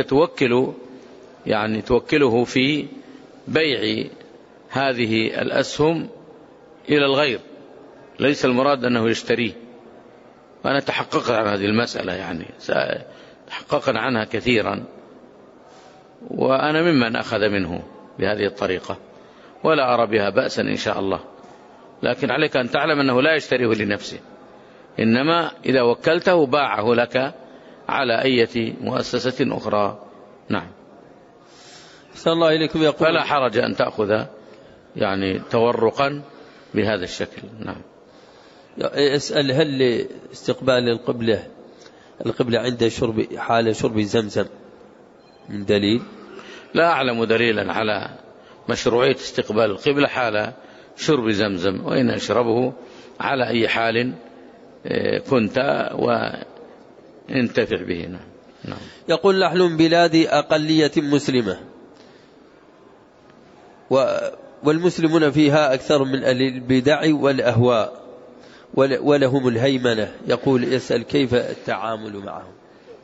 توكله في بيع هذه الأسهم إلى الغير، ليس المراد أنه يشتريه. وأنا تحققت عن هذه المسألة، يعني تحققنا عنها كثيرا، وأنا ممن أخذ منه بهذه الطريقة، ولا أرى بها بأسا إن شاء الله. لكن عليك أن تعلم أنه لا يشتريه لنفسه، إنما إذا وكلته باعه لك على أي مؤسسة أخرى. نعم. صلى الله إليكم. يقول فلا حرج أن تأخذ يعني تورقا بهذا الشكل. نعم. يسأل: هل لاستقبال القبلة عند حال شرب زمزم من دليل؟ لا أعلم دليلا على مشروعية استقبال القبلة حال شرب زمزم، وإن أشربه على أي حال كنت وانتفع به. نعم. يقول: نحن من بلاد أقلية مسلمة والمسلمون فيها أكثر من أهل البدع والأهواء ولهم الهيمنة. يسأل: كيف التعامل معهم؟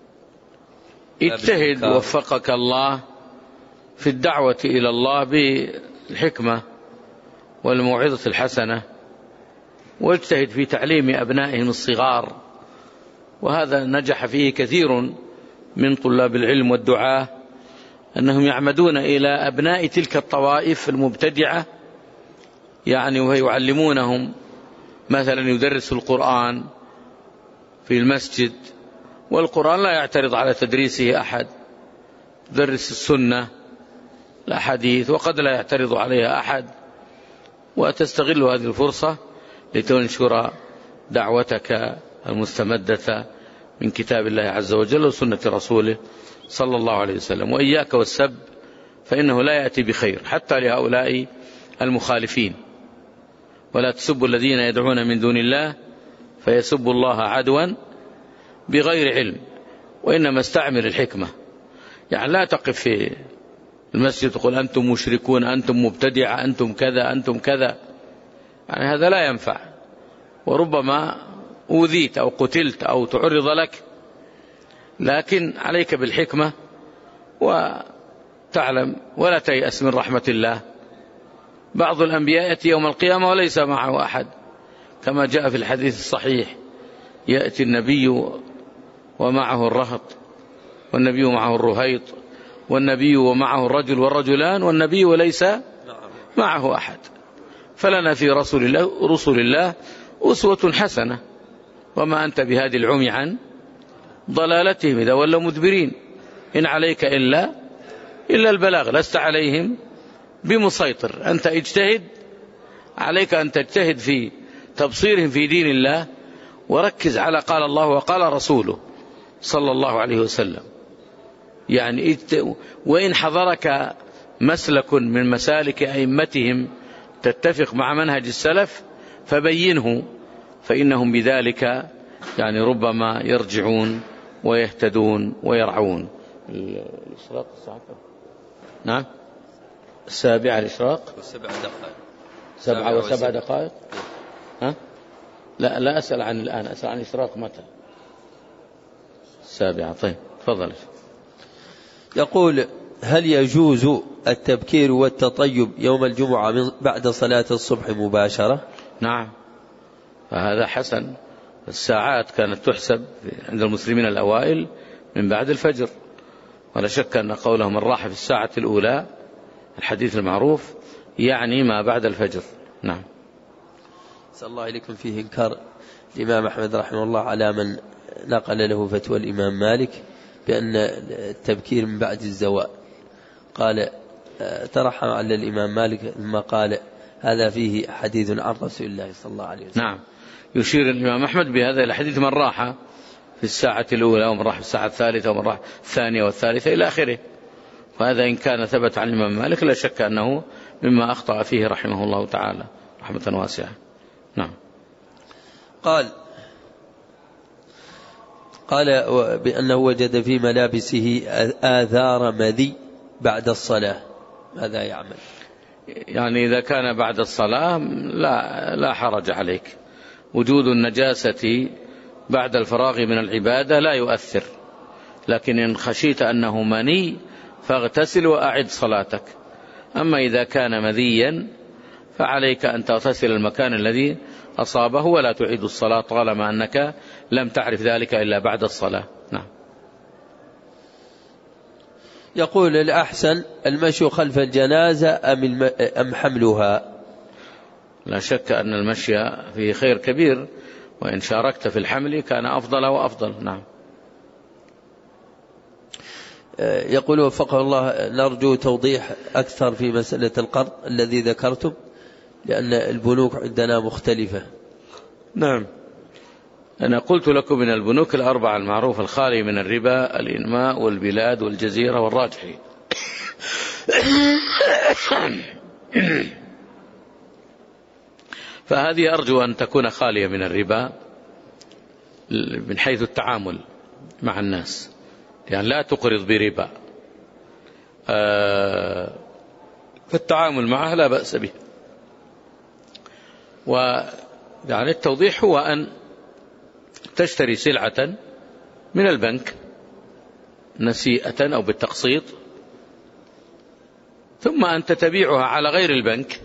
اجتهد وفقك الله في الدعوة إلى الله بالحكمة والموعظة الحسنة، واجتهد في تعليم أبنائهم الصغار، وهذا نجح فيه كثير من طلاب العلم والدعاة، أنهم يعمدون إلى أبناء تلك الطوائف المبتدعة يعني، ويعلمونهم مثلا يدرس القرآن في المسجد، والقرآن لا يعترض على تدريسه أحد، يدرس السنة الأحاديث وقد لا يعترض عليها أحد، وتستغل هذه الفرصة لتنشر دعوتك المستمدة من كتاب الله عز وجل وسنة رسوله صلى الله عليه وسلم. وإياك والسب، فإنه لا يأتي بخير حتى لهؤلاء المخالفين. ولا تسبوا الذين يدعون من دون الله فيسبوا الله عدوا بغير علم، وإنما استعمل الحكمة. يعني لا تقف في المسجد تقول أنتم مشركون، أنتم مبتدعة، أنتم كذا، أنتم كذا، يعني هذا لا ينفع، وربما أوذيت أو قتلت أو تعرض لك. لكن عليك بالحكمة وتعلم ولا تيأس من رحمة الله. بعض الأنبياء يأتي يوم القيامة وليس معه أحد، كما جاء في الحديث الصحيح: يأتي النبي ومعه الرهط، والنبي معه الرهيط، والنبي ومعه الرجل والرجلان، والنبي وليس معه أحد. فلنا في رسول الله أسوة حسنة، وما أنت بهذه العمي عن ضلالتهم إذا ولوا مدبرين. إن عليك إلا البلاغ، لست عليهم بمسيطر. أنت اجتهد، عليك أن تجتهد في تبصيرهم في دين الله، وركز على قال الله وقال رسوله صلى الله عليه وسلم. يعني وإن حضرك مسلك من مسالك أئمتهم تتفق مع منهج السلف فبينه، فإنهم بذلك يعني ربما يرجعون ويهتدون ويرعون. الإشراق الساعة نعم 7 الإشراق 7 دقائق. ها؟ لا أسأل عن الآن، أسأل عن الإشراق متى؟ 7. طيب تفضل. يقول: هل يجوز التبكير والتطيب يوم الجمعة بعد صلاة الصبح مباشرة؟ نعم، فهذا حسن. الساعات كانت تحسب عند المسلمين الأوائل من بعد الفجر، ولا شك أن قولهم الراحة في الساعة الأولى الحديث المعروف يعني ما بعد الفجر. نعم. صلى الله عليكم. فيه إنكار الإمام أحمد رحمه الله على من نقل له فتوى الإمام مالك بأن التبكير من بعد الزوال. قال ترحم على الإمام مالك لما قال هذا فيه حديث عن رسول الله صلى الله عليه وسلم. نعم، يشير الإمام أحمد بهذا الحديث: من راح في الساعة الأولى، ومن راح في الساعة الثالثة، ومن راح الثانية والثالثة إلى آخره. وهذا إن كان ثبت عن الإمام مالك لا شك أنه مما أخطأ فيه رحمه الله تعالى رحمة واسعة. نعم. قال بأنه وجد في ملابسه آثار مذي بعد الصلاة، ماذا يعمل؟ يعني إذا كان بعد الصلاة لا حرج عليك. وجود النجاسة بعد الفراغ من العبادة لا يؤثر، لكن إن خشيت أنه مني فاغتسل وأعد صلاتك. أما إذا كان مذيا فعليك أن تغتسل المكان الذي أصابه ولا تعيد الصلاة طالما أنك لم تعرف ذلك إلا بعد الصلاة. نعم. يقول: الأحسن المشي خلف الجنازة أم حملها؟ لا شك أن المشي فيه خير كبير، وإن شاركت في الحمل كان أفضل وأفضل. نعم. يقول وفقه الله: نرجو توضيح أكثر في مسألة القرض الذي ذكرتم، لأن البنوك عندنا مختلفة. نعم، أنا قلت لكم من البنوك الأربعة المعروفة الخالية من الربا: الإنماء والبلاد والجزيرة والراجحي. فهذه أرجو أن تكون خالية من الربا من حيث التعامل مع الناس، يعني لا تقرض بربا، فالتعامل معها لا بأس به. ويعني التوضيح هو أن تشتري سلعة من البنك نسيئة أو بالتقسيط، ثم أنت تبيعها على غير البنك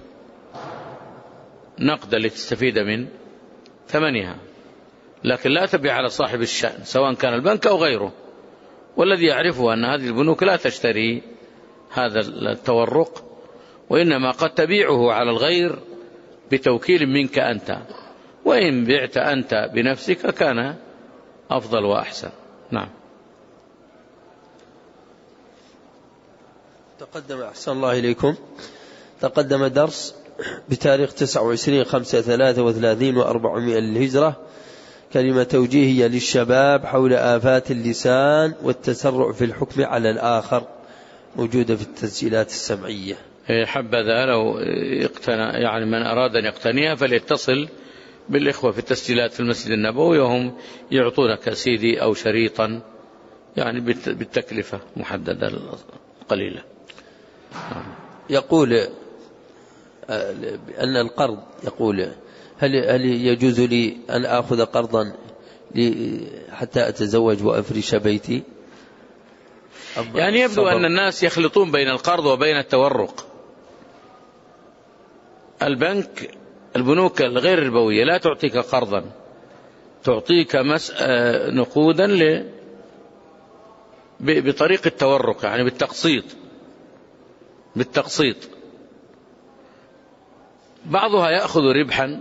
نقدا لتستفيد من ثمنها، لكن لا تبيع على صاحب الشأن سواء كان البنك أو غيره. والذي يعرفه أن هذه البنوك لا تشتري هذا التورق، وإنما قد تبيعه على الغير بتوكيل منك أنت، وإن بعت أنت بنفسك كان أفضل وأحسن. نعم. تقدم أحسن الله إليكم، تقدم درس بتاريخ 29/5/33 و400 للهجرة، كلمة توجيهية للشباب حول آفات اللسان والتسرع في الحكم على الآخر، موجودة في التسجيلات السمعية. حبذا لو اقتنى، يعني من أراد أن يقتنيها فليتصل بالإخوة في التسجيلات في المسجد النبوي، وهم يعطونك سيدي أو شريطا يعني بالتكلفة محددة قليلة. يقول أن القرض، يقول هل يجوز لي أن أخذ قرضا حتى أتزوج وأفرش بيتي؟ يعني يبدو أن الناس يخلطون بين القرض وبين التورق. البنوك الغير ربوية لا تعطيك قرضا، تعطيك نقودا بطريق التورق، يعني بالتقسيط. بعضها يأخذ ربحا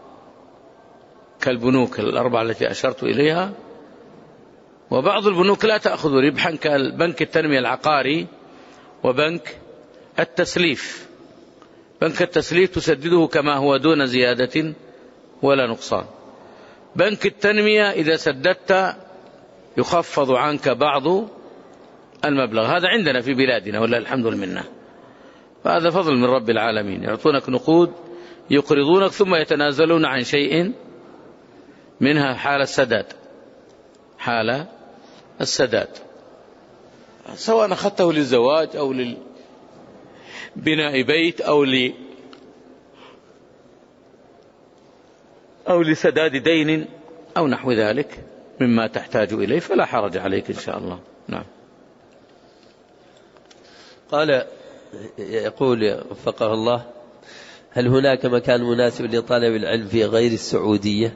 كالبنوك الأربعة التي أشرت إليها، وبعض البنوك لا تأخذ ربحا كالبنك التنمية العقاري وبنك التسليف. بنك التسليف تسدده كما هو دون زيادة ولا نقصان. بنك التنمية إذا سددت يخفض عنك بعض المبلغ. هذا عندنا في بلادنا والله الحمد لله، فهذا فضل من رب العالمين. يعطونك نقود يقرضونك ثم يتنازلون عن شيء منها حال السداد، سواء أخذته للزواج أو لبناء بيت أو لسداد دين أو نحو ذلك مما تحتاج إليه، فلا حرج عليك إن شاء الله. نعم. قال يقول وفقه الله: هل هناك مكان مناسب لطالب العلم في غير السعودية؟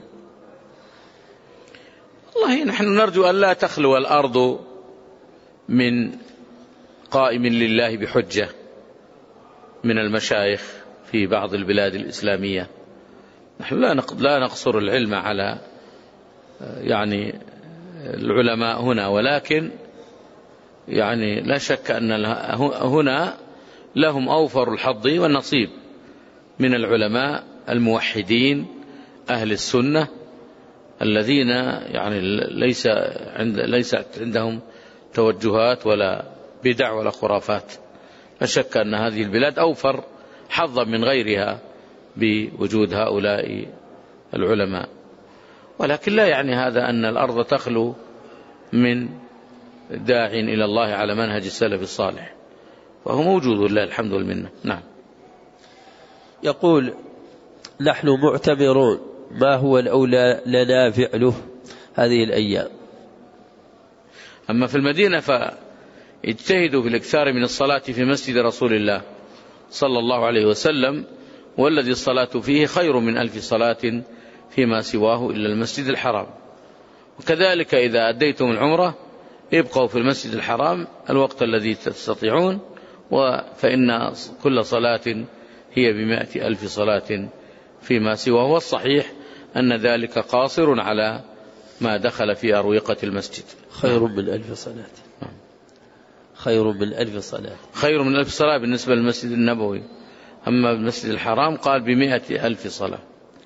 والله نحن نرجو أن لا تخلو الأرض من قائم لله بحجة من المشايخ في بعض البلاد الإسلامية. نحن لا نقصر العلم على يعني العلماء هنا، ولكن يعني لا شك أن هنا لهم أوفر الحظ والنصيب من العلماء الموحدين أهل السنة الذين يعني ليس عندهم توجهات ولا بدع ولا خرافات. لا شك أن هذه البلاد أوفر حظا من غيرها بوجود هؤلاء العلماء، ولكن لا يعني هذا أن الأرض تخلو من داع إلى الله على منهج السلف الصالح، وهو موجود لله الحمد والمنة. نعم. يقول: نحن معتمرون، ما هو الأولى لنا فعله هذه الأيام؟ أما في المدينة فاجتهدوا في الإكثار من الصلاة في مسجد رسول الله صلى الله عليه وسلم، والذي الصلاة فيه خير من 1000 صلاة فيما سواه إلا المسجد الحرام. وكذلك إذا أديتم العمرة ابقوا في المسجد الحرام الوقت الذي تستطيعون، فإن كل صلاة هي ب100,000 صلاة فيما سواه. والصحيح أن ذلك قاصر على ما دخل في أروقة المسجد. خير من 1000 صلاة. خير من 1000 صلاة. خير من 1000 صلاة بالنسبة للمسجد النبوي. أما بالمسجد الحرام قال ب100,000 صلاة.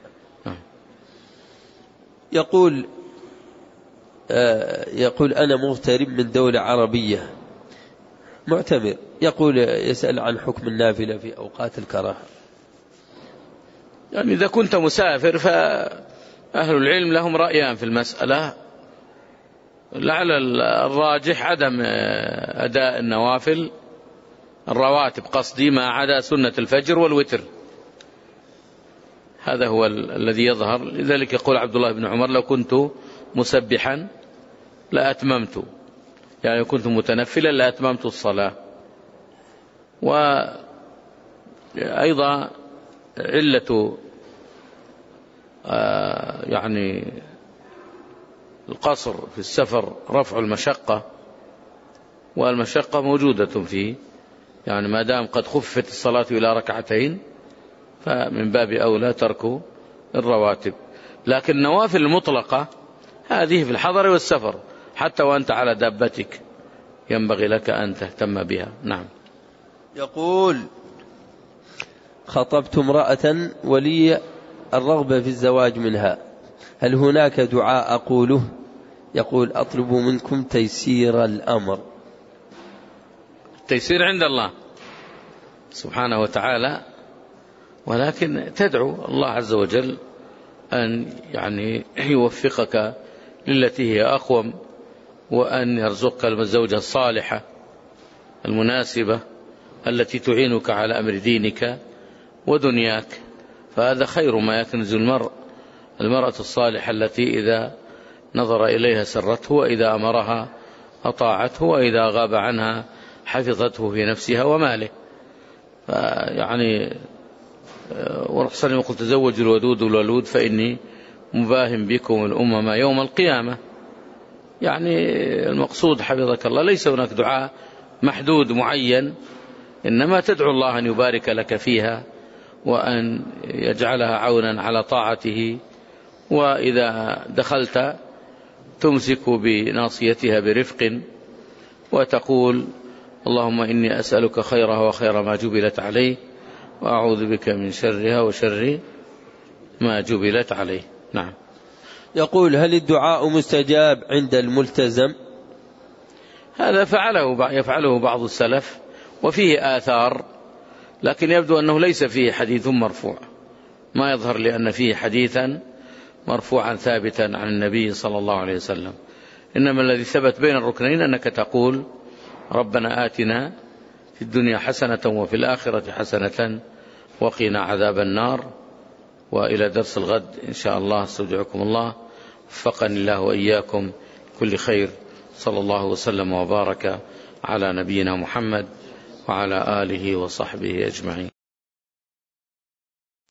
يقول أنا مغترب من دولة عربية معتمر، يقول يسأل عن حكم النافلة في أوقات الكراهة. يعني إذا كنت مسافر فأهل العلم لهم رأيان في المسألة. لعل الراجح عدم أداء النوافل الرواتب قصدي ما عدا سنة الفجر والوتر، هذا هو الذي يظهر. لذلك يقول عبد الله بن عمر لو كنت مسبحا لأتممت، يعني كنت متنفلا لأتممت الصلاة. وأيضا علة يعني القصر في السفر رفع المشقة، والمشقة موجودة فيه، يعني ما دام قد خفت الصلاة إلى ركعتين فمن باب أولى ترك الرواتب. لكن النوافل المطلقة هذه في الحضر والسفر، حتى وأنت على دابتك ينبغي لك أن تهتم بها. نعم. يقول خطبت امرأة ولي الرغبة في الزواج منها، هل هناك دعاء أقوله؟ يقول أطلب منكم تيسير الأمر. التيسير عند الله سبحانه وتعالى، ولكن تدعو الله عز وجل أن يعني يوفقك للتي هي أقوم، وأن يرزقك الزوجة الصالحة المناسبة التي تعينك على أمر دينك ودنياك، فهذا خير ما يكنز المرأة الصالحة التي إذا نظر إليها سرته، وإذا أمرها أطاعته، وإذا غاب عنها حفظته في نفسها وماله. يعني ورسول الله يقول تزوجوا الودود الولود فإني مباهم بكم الأمم يوم القيامة. يعني المقصود حفظك الله ليس هناك دعاء محدود معين، إنما تدعو الله أن يبارك لك فيها وأن يجعلها عونا على طاعته. وإذا دخلت تمسك بناصيتها برفق وتقول اللهم إني أسألك خيرها وخير ما جبلت عليه، وأعوذ بك من شرها وشر ما جبلت عليه. نعم. يقول هل الدعاء مستجاب عند الملتزم؟ هذا يفعله بعض السلف وفيه آثار، لكن يبدو أنه ليس فيه حديث مرفوع، ما يظهر لأن فيه حديثا مرفوعا ثابتا عن النبي صلى الله عليه وسلم. إنما الذي ثبت بين الركنين أنك تقول ربنا آتنا في الدنيا حسنة وفي الآخرة حسنة وقنا عذاب النار. وإلى درس الغد إن شاء الله، استودعكم الله، وفقني الله وإياكم كل خير. صلى الله وسلم وبارك على نبينا محمد وعلى آله وصحبه أجمعين.